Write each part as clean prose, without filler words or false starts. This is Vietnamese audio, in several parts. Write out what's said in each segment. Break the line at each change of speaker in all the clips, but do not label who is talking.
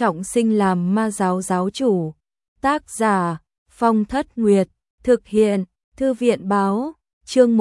trọng sinh làm ma giáo giáo chủ. Tác giả Phong Thất Nguyệt, thực hiện Thư viện báo, chương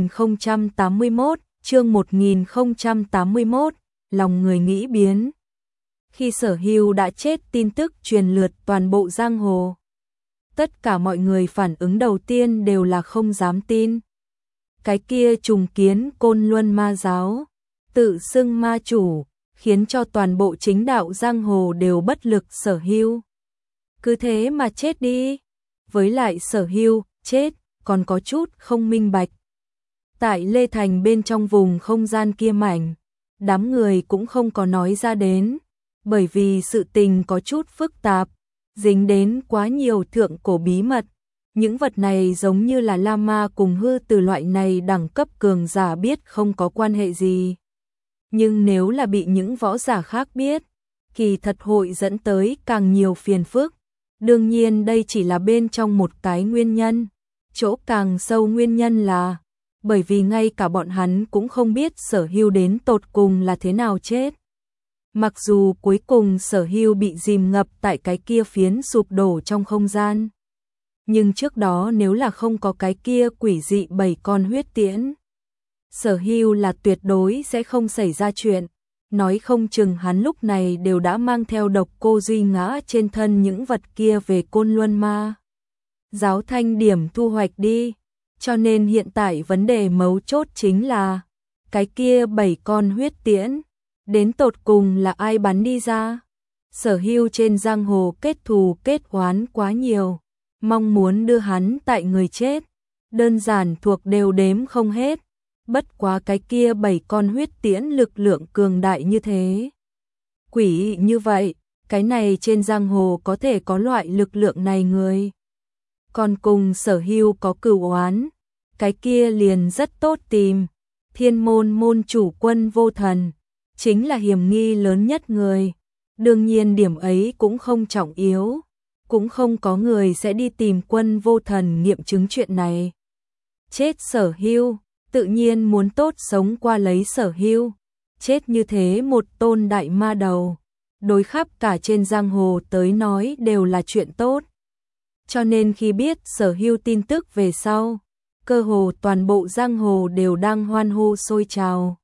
1081, lòng người nghĩ biến. Khi Sở Hưu đã chết, tin tức truyền lượt toàn bộ giang hồ. Tất cả mọi người phản ứng đầu tiên đều là không dám tin. Cái kia trùng kiến Côn Luân ma giáo, tự xưng ma chủ, khiến cho toàn bộ chính đạo giang hồ đều bất lực. Sở Hưu cứ thế mà chết đi. Với lại Sở Hưu chết còn có chút không minh bạch. Tại Lê Thành bên trong vùng không gian kia mảnh, đám người cũng không có nói ra đến, bởi vì sự tình có chút phức tạp, dính đến quá nhiều thượng cổ bí mật. Những vật này giống như là La Ma cùng hư từ loại này đẳng cấp cường giả biết không có quan hệ gì. Nhưng nếu là bị những võ giả khác biết, kỳ thật hội dẫn tới càng nhiều phiền phức. Đương nhiên đây chỉ là bên trong một cái nguyên nhân. Chỗ càng sâu nguyên nhân là bởi vì ngay cả bọn hắn cũng không biết Sở Hưu đến tột cùng là thế nào chết. Mặc dù cuối cùng Sở Hưu bị dìm ngập tại cái kia phiến sụp đổ trong không gian, nhưng trước đó nếu là không có cái kia quỷ dị 7 con huyết tiễn, Sở Hưu là tuyệt đối sẽ không xảy ra chuyện. Nói không chừng hắn lúc này đều đã mang theo Độc Cô Duy ngã trên thân những vật kia về Côn Luân ma giáo thanh điểm thu hoạch đi. Cho nên hiện tại vấn đề mấu chốt chính là cái kia 7 con huyết tiễn đến tột cùng là ai bắn đi ra. Sở Hưu trên giang hồ kết thù kết oán quá nhiều, mong muốn đưa hắn tại người chết, đơn giản thuộc đều đếm không hết. Bất quá cái kia 7 con huyết tiễn lực lượng cường đại như thế, quỷ như vậy, cái này trên giang hồ có thể có loại lực lượng này người còn cùng Sở Hưu có cửu oán, cái kia liền rất tốt tìm. Thiên môn môn chủ Quân Vô Thần chính là hiểm nghi lớn nhất người. Đương nhiên điểm ấy cũng không trọng yếu, cũng không có người sẽ đi tìm Quân Vô Thần nghiệm chứng chuyện này. Chết Sở Hưu, tự nhiên muốn tốt sống qua lấy Sở Hưu. Chết như thế một tôn đại ma đầu, đối khắp cả trên giang hồ tới nói đều là chuyện tốt. Cho nên khi biết Sở Hưu tin tức về sau, cơ hồ toàn bộ giang hồ đều đang hoan hô sôi trào.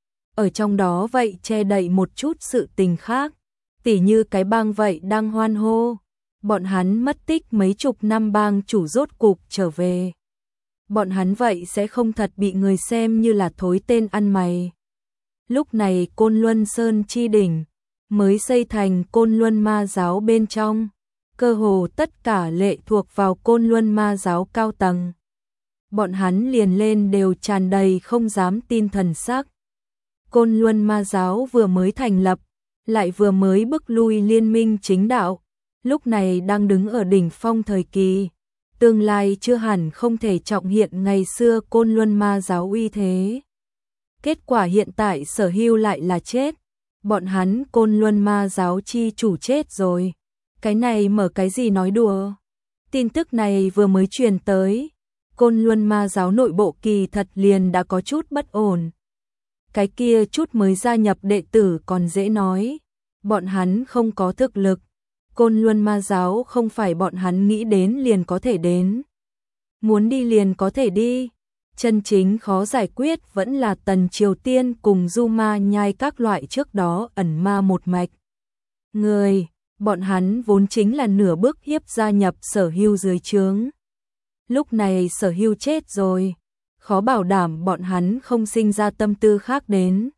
Ở trong đó vậy che đậy một chút sự tình khác, tỉ như cái bang vậy đang hoan hô. Bọn hắn mất tích mấy chục năm bang chủ rốt cục trở về. Bọn hắn vậy sẽ không thật bị người xem như là thối tên ăn mày. Lúc này Côn Luân Sơn chi đỉnh mới xây thành Côn Luân ma giáo bên trong, cơ hồ tất cả lệ thuộc vào Côn Luân ma giáo cao tầng. Bọn hắn liền lên đều tràn đầy không dám tin thần sắc. Côn Luân ma giáo vừa mới thành lập, lại vừa mới bức lui liên minh chính đạo, lúc này đang đứng ở đỉnh phong thời kỳ, tương lai chưa hẳn không thể trọng hiện ngày xưa Côn Luân ma giáo uy thế. Kết quả hiện tại Sở Hưu lại là chết, bọn hắn Côn Luân ma giáo chi chủ chết rồi. Cái này mở cái gì nói đùa. Tin tức này vừa mới truyền tới, Côn Luân ma giáo nội bộ kỳ thật liền đã có chút bất ổn. Cái kia chút mới gia nhập đệ tử còn dễ nói, bọn hắn không có thực lực. Côn Luân ma giáo không phải bọn hắn nghĩ đến liền có thể đến, muốn đi liền có thể đi. Chân chính khó giải quyết vẫn là Tần Triều Tiên cùng Du Ma Nhai các loại trước đó ẩn ma một mạch người. Bọn hắn vốn chính là nửa bước hiếp gia nhập Sở Hưu dưới trướng. Lúc này Sở Hưu chết rồi, khó bảo đảm bọn hắn không sinh ra tâm tư khác đến.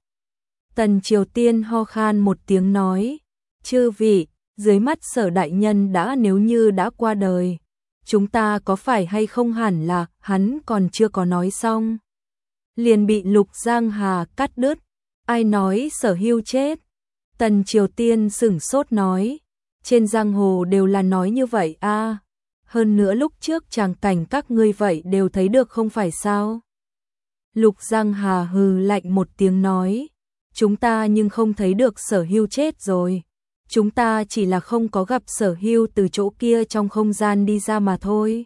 Tần Triều Tiên ho khan một tiếng nói, chư vị, dưới mắt Sở đại nhân đã nếu như đã qua đời, chúng ta có phải hay không hẳn là hắn còn chưa có nói xong, liền bị Lục Giang Hà cắt đứt. Ai nói Sở Hưu chết? Tần Triều Tiên sửng sốt nói, trên giang hồ đều là nói như vậy a. Hơn nữa lúc trước tràng cảnh các ngươi vậy đều thấy được không phải sao? Lục Giang Hà hừ lạnh một tiếng nói, chúng ta nhưng không thấy được Sở Hưu chết rồi. Chúng ta chỉ là không có gặp Sở Hưu từ chỗ kia trong không gian đi ra mà thôi.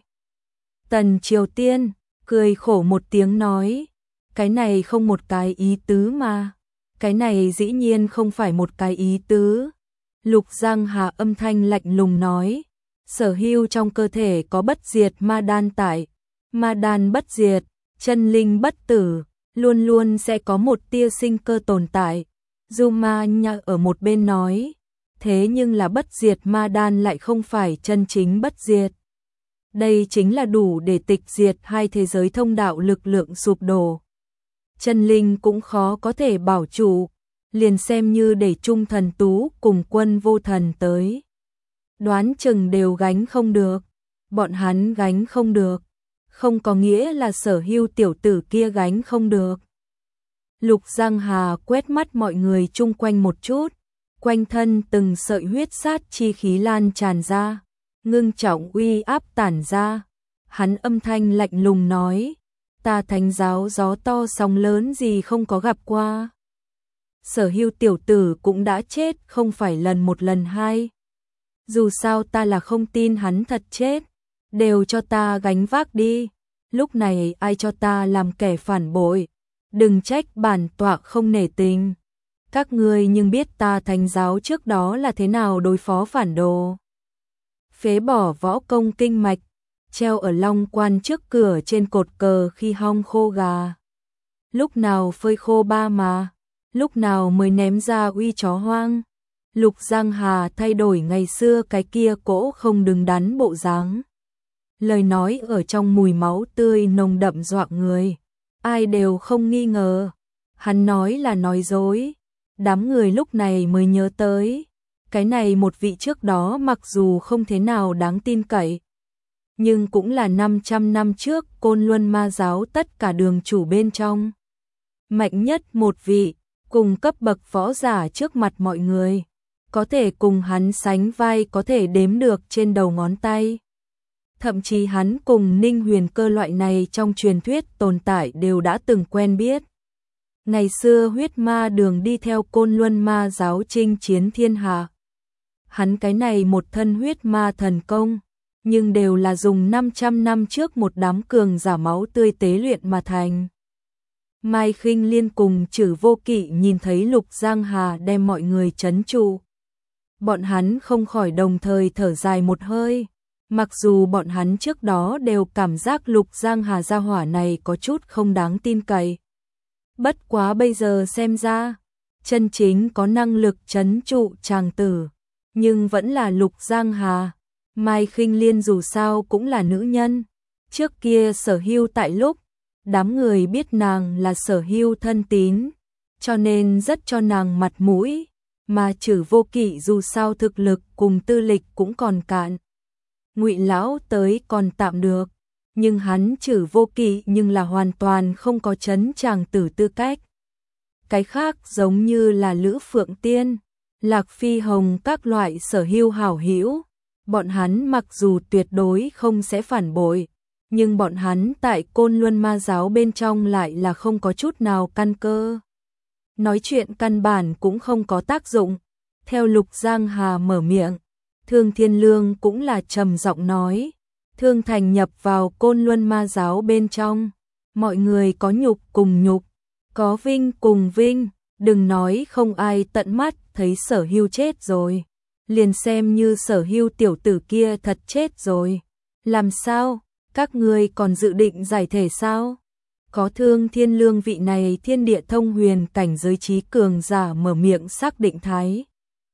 Tần Triều Tiên cười khổ một tiếng nói, cái này không một cái ý tứ mà. Cái này dĩ nhiên không phải một cái ý tứ. Lục Giang Hà âm thanh lạnh lùng nói, Sở Hưu trong cơ thể có bất diệt ma đan tại, ma đan bất diệt, chân linh bất tử, luôn luôn sẽ có một tia sinh cơ tồn tại. Du Ma Nha ở một bên nói, thế nhưng là bất diệt ma đan lại không phải chân chính bất diệt. Đây chính là đủ để tịch diệt hai thế giới thông đạo lực lượng sụp đổ. Chân linh cũng khó có thể bảo trụ, liền xem như để Trung Thần Tú cùng Quân Vô Thần tới. Đoán chừng đều gánh không được, bọn hắn gánh không được, không có nghĩa là Sở Hưu tiểu tử kia gánh không được. Lục Giang Hà quét mắt mọi người chung quanh một chút, quanh thân từng sợi huyết sát chi khí lan tràn ra, ngưng trọng uy áp tản ra. Hắn âm thanh lạnh lùng nói, ta Thánh giáo gió to sóng lớn gì không có gặp qua. Sở Hưu tiểu tử cũng đã chết không phải lần một lần hai. Dù sao ta là không tin hắn thật chết, đều cho ta gánh vác đi. Lúc này ai cho ta làm kẻ phản bội, đừng trách bản tọa không nể tình. Các ngươi nhưng biết ta Thánh giáo trước đó là thế nào đối phó phản đồ. Phế bỏ võ công kinh mạch, treo ở long quan trước cửa trên cột cờ khi hong khô gà. Lúc nào phơi khô ba mà, lúc nào mới ném ra uy chó hoang. Lục Giang Hà thay đổi ngày xưa cái kia cỗ không đứng đắn bộ dáng. Lời nói ở trong mùi máu tươi nồng đậm dọa người, ai đều không nghi ngờ. Hắn nói là nói dối, đám người lúc này mới nhớ tới. Cái này một vị trước đó mặc dù không thế nào đáng tin cậy, nhưng cũng là 500 năm trước Côn Luân Ma giáo tất cả đường chủ bên trong. Mạnh nhất một vị, cùng cấp bậc võ giả trước mặt mọi người. Có thể cùng hắn sánh vai có thể đếm được trên đầu ngón tay. Thậm chí hắn cùng Ninh Huyền Cơ loại này trong truyền thuyết tồn tại đều đã từng quen biết. Ngày xưa huyết ma đường đi theo Côn Luân Ma giáo chinh chiến thiên hạ. Hắn cái này một thân huyết ma thần công, nhưng đều là dùng 500 năm trước một đám cường giả máu tươi tế luyện mà thành. Mai Khinh Liên cùng Trử Vô Kỵ nhìn thấy Lục Giang Hà đem mọi người trấn trụ. Bọn hắn không khỏi đồng thời thở dài một hơi, mặc dù bọn hắn trước đó đều cảm giác Lục Giang Hà gia hỏa này có chút không đáng tin cậy. Bất quá bây giờ xem ra, chân chính có năng lực trấn trụ chàng tử, nhưng vẫn là Lục Giang Hà. Mai Khinh Liên dù sao cũng là nữ nhân, trước kia Sở Hưu tại lúc, đám người biết nàng là Sở Hưu thân tín, cho nên rất cho nàng mặt mũi. Mà Trử Vô Kỵ dù sao thực lực cùng tư lịch cũng còn cạn. Ngụy lão tới còn tạm được, nhưng hắn Trử Vô Kỵ nhưng là hoàn toàn không có trấn chàng tử tư cách. Cái khác giống như là Lữ Phượng Tiên, Lạc Phi Hồng các loại Sở Hưu hảo hữu, bọn hắn mặc dù tuyệt đối không sẽ phản bội, nhưng bọn hắn tại Côn Luân Ma giáo bên trong lại là không có chút nào căn cơ. Nói chuyện căn bản cũng không có tác dụng. Theo Lục Giang Hà mở miệng, Thương Thiên Lương cũng là trầm giọng nói, Thương Thành nhập vào Côn Luân Ma giáo bên trong, mọi người có nhục cùng nhục, có vinh cùng vinh, đừng nói không ai tận mắt thấy Sở Hưu chết rồi, liền xem như Sở Hưu tiểu tử kia thật chết rồi. Làm sao? Các ngươi còn dự định giải thể sao? Có Thương Thiên Lương vị này thiên địa thông huyền cảnh giới trí cường giả mở miệng xác định thái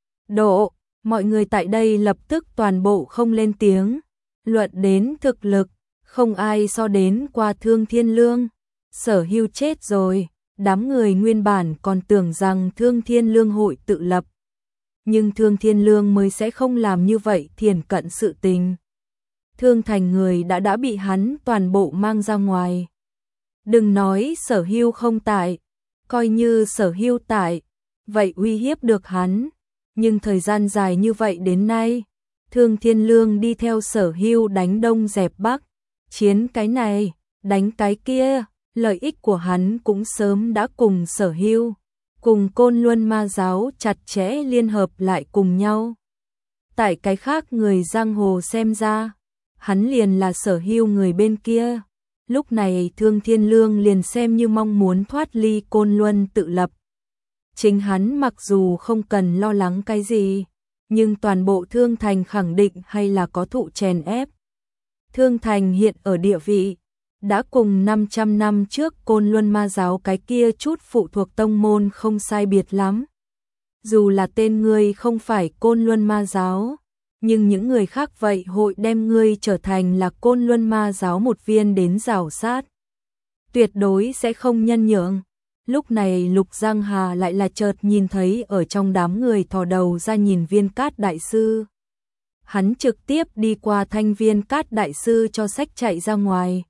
độ, mọi người tại đây lập tức toàn bộ không lên tiếng. Luận đến thực lực, không ai so đến qua Thương Thiên Lương. Sở Hưu chết rồi, đám người nguyên bản còn tưởng rằng Thương Thiên Lương hội tự lập. Nhưng Thương Thiên Lương mới sẽ không làm như vậy thiền cận sự tình. Thương Thành người đã bị hắn toàn bộ mang ra ngoài. Đừng nói Sở Hưu không tại, coi như Sở Hưu tại, vậy uy hiếp được hắn. Nhưng thời gian dài như vậy đến nay, Thương Thiên Lương đi theo Sở Hưu đánh đông dẹp bắc, chiến cái này, đánh cái kia, lợi ích của hắn cũng sớm đã cùng Sở Hưu, cùng Côn Luân Ma giáo chặt chẽ liên hợp lại cùng nhau. Tại cái khác người giang hồ xem ra, hắn liền là Sở Hưu người bên kia. Lúc này Thương Thiên Lương liền xem như mong muốn thoát ly Côn Luân tự lập. Chính hắn mặc dù không cần lo lắng cái gì, nhưng toàn bộ Thương Thành khẳng định hay là có thụ chèn ép. Thương Thành hiện ở địa vị đã cùng 500 năm trước Côn Luân Ma giáo cái kia chút phụ thuộc tông môn không sai biệt lắm. Dù là tên ngươi không phải Côn Luân Ma giáo, nhưng những người khác vậy hội đem ngươi trở thành là Côn Luân Ma giáo một viên đến rào sát. Tuyệt đối sẽ không nhân nhượng. Lúc này Lục Giang Hà lại là chợt nhìn thấy ở trong đám người thò đầu ra nhìn Viên Cát đại sư. Hắn trực tiếp đi qua thanh Viên Cát đại sư cho sách chạy ra ngoài.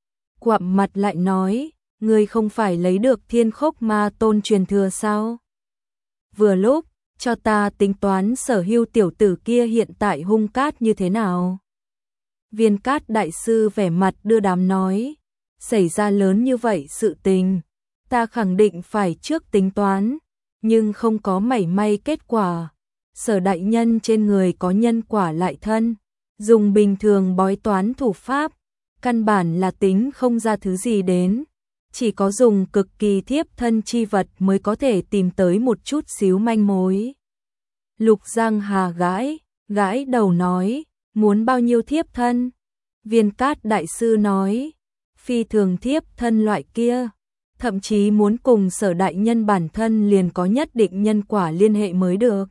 Quặm mặt lại nói, ngươi không phải lấy được Thiên Khốc Ma Tôn truyền thừa sao? Vừa lúc, cho ta tính toán Sở Hưu tiểu tử kia hiện tại hung cát như thế nào? Viên Cát đại sư vẻ mặt đưa đám nói, xảy ra lớn như vậy sự tình, ta khẳng định phải trước tính toán, nhưng không có mảy may kết quả. Sở đại nhân trên người có nhân quả lại thân, dùng bình thường bói toán thủ pháp, căn bản là tính không ra thứ gì đến, chỉ có dùng cực kỳ thiếp thân chi vật mới có thể tìm tới một chút xíu manh mối. Lục Giang Hà gãi đầu nói, muốn bao nhiêu thiếp thân? Viên Cát đại sư nói, phi thường thiếp thân loại kia, thậm chí muốn cùng Sở đại nhân bản thân liền có nhất định nhân quả liên hệ mới được.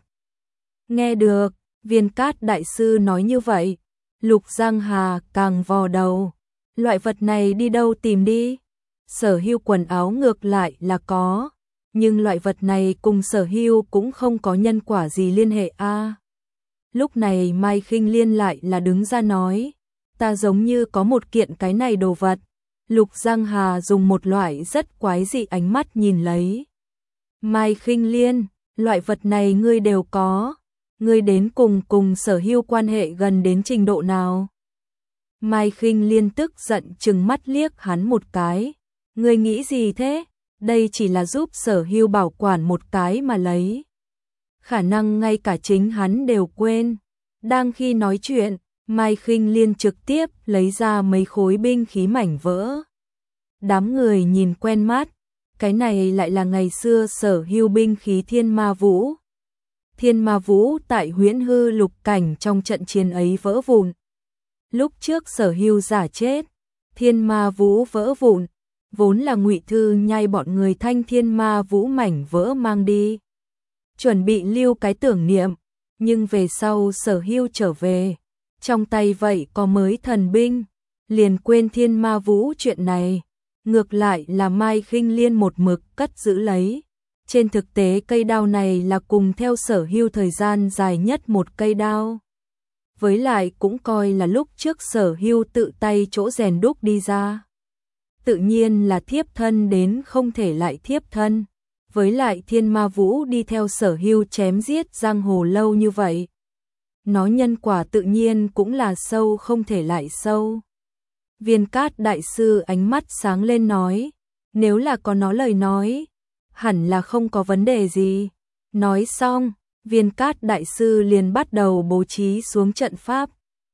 Nghe được, Viên Cát đại sư nói như vậy, Lục Giang Hà càng vò đầu, loại vật này đi đâu tìm đi? Sở Hưu quần áo ngược lại là có, nhưng loại vật này cùng Sở Hưu cũng không có nhân quả gì liên hệ a. Lúc này Mai Khinh Liên lại là đứng ra nói, ta giống như có một kiện cái này đồ vật. Lục Giang Hà dùng một loại rất quái dị ánh mắt nhìn lấy. Mai Khinh Liên, loại vật này ngươi đều có, ngươi đến cùng Sở Hưu quan hệ gần đến trình độ nào? Mai Khinh Liên tức giận trừng mắt liếc hắn một cái, ngươi nghĩ gì thế? Đây chỉ là giúp Sở Hưu bảo quản một cái mà lấy. Khả năng ngay cả chính hắn đều quên. Đang khi nói chuyện, Mai Khinh Liên trực tiếp lấy ra mấy khối binh khí mảnh vỡ. Đám người nhìn quen mắt, cái này lại là ngày xưa Sở Hưu binh khí Thiên Ma Vũ. Thiên Ma Vũ tại Huyễn Hư lục cảnh trong trận chiến ấy vỡ vụn. Lúc trước Sở Hưu giả chết, Thiên Ma Vũ vỡ vụn, vốn là Ngụy Thư Nhai bọn người thanh Thiên Ma Vũ mảnh vỡ mang đi, chuẩn bị lưu cái tưởng niệm, nhưng về sau Sở Hưu trở về, trong tay vậy có mới thần binh, liền quên Thiên Ma Vũ chuyện này, ngược lại là Mai Khinh Liên một mực cất giữ lấy. Trên thực tế cây đao này là cùng theo Sở Hưu thời gian dài nhất một cây đao. Với lại cũng coi là lúc trước Sở Hưu tự tay chỗ rèn đúc đi ra. Tự nhiên là thiếp thân đến không thể lại thiếp thân. Với lại Thiên Ma Vũ đi theo Sở Hưu chém giết giang hồ lâu như vậy. Nó nhân quả tự nhiên cũng là sâu không thể lại sâu. Viên Cát đại sư ánh mắt sáng lên nói, nếu là có nó lời nói, hẳn là không có vấn đề gì. Nói xong, Viên Cát đại sư liền bắt đầu bố trí xuống trận pháp.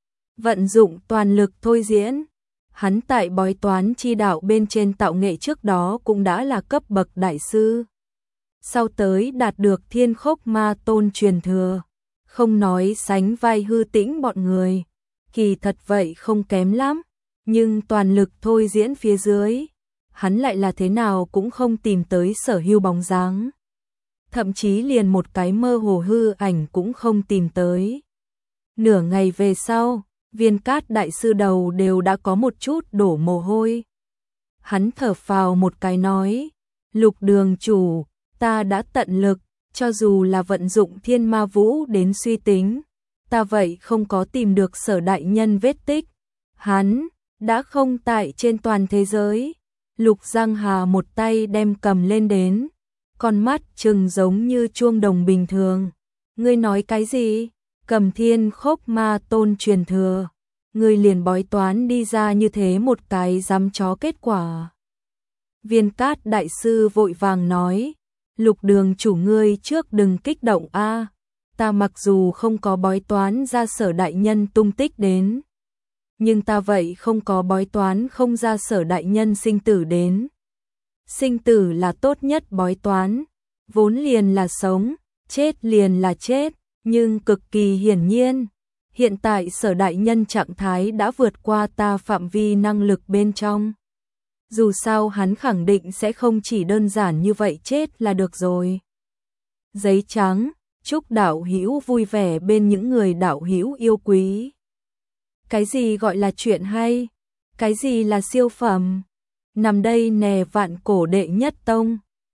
Vận dụng toàn lực thôi diễn. Hắn tại bói toán chi đạo bên trên tạo nghệ trước đó cũng đã là cấp bậc đại sư. Sau tới đạt được Thiên Khốc Ma Tôn truyền thừa, không nói sánh vai Hư Tĩnh bọn người, kỳ thật vậy không kém lắm, nhưng toàn lực thôi diễn phía dưới, hắn lại là thế nào cũng không tìm tới Sở Hưu bóng dáng. Thậm chí liền một cái mơ hồ hư ảnh cũng không tìm tới. Nửa ngày về sau, Viên Cát đại sư đầu đều đã có một chút đổ mồ hôi. Hắn thở phào một cái nói, Lục đường chủ, ta đã tận lực, cho dù là vận dụng Thiên Ma Vũ đến suy tính, ta vậy không có tìm được Sở đại nhân vết tích. Hắn đã không tại trên toàn thế giới. Lục Giang Hà một tay đem cầm lên đến, con mắt trừng giống như chuông đồng bình thường. Ngươi nói cái gì? Cầm Thiên Khốc Ma Tôn truyền thừa, ngươi liền bói toán đi ra như thế một cái dám chó kết quả. Viên Cát đại sư vội vàng nói, Lục đường chủ ngươi trước đừng kích động a, ta mặc dù không có bói toán ra Sở đại nhân tung tích đến, nhưng ta vậy không có bói toán không ra Sở đại nhân sinh tử đến. Sinh tử là tốt nhất bói toán, vốn liền là sống, chết liền là chết, Nhưng cực kỳ hiển nhiên, hiện tại Sở đại nhân trạng thái đã vượt qua ta phạm vi năng lực bên trong. Dù sao hắn khẳng định sẽ không chỉ đơn giản như vậy chết là được rồi. Giấy trắng, chúc đạo hữu vui vẻ bên những người đạo hữu yêu quý. Cái gì gọi là chuyện hay? Cái gì là siêu phẩm? Nằm đây nè vạn cổ đệ nhất tông.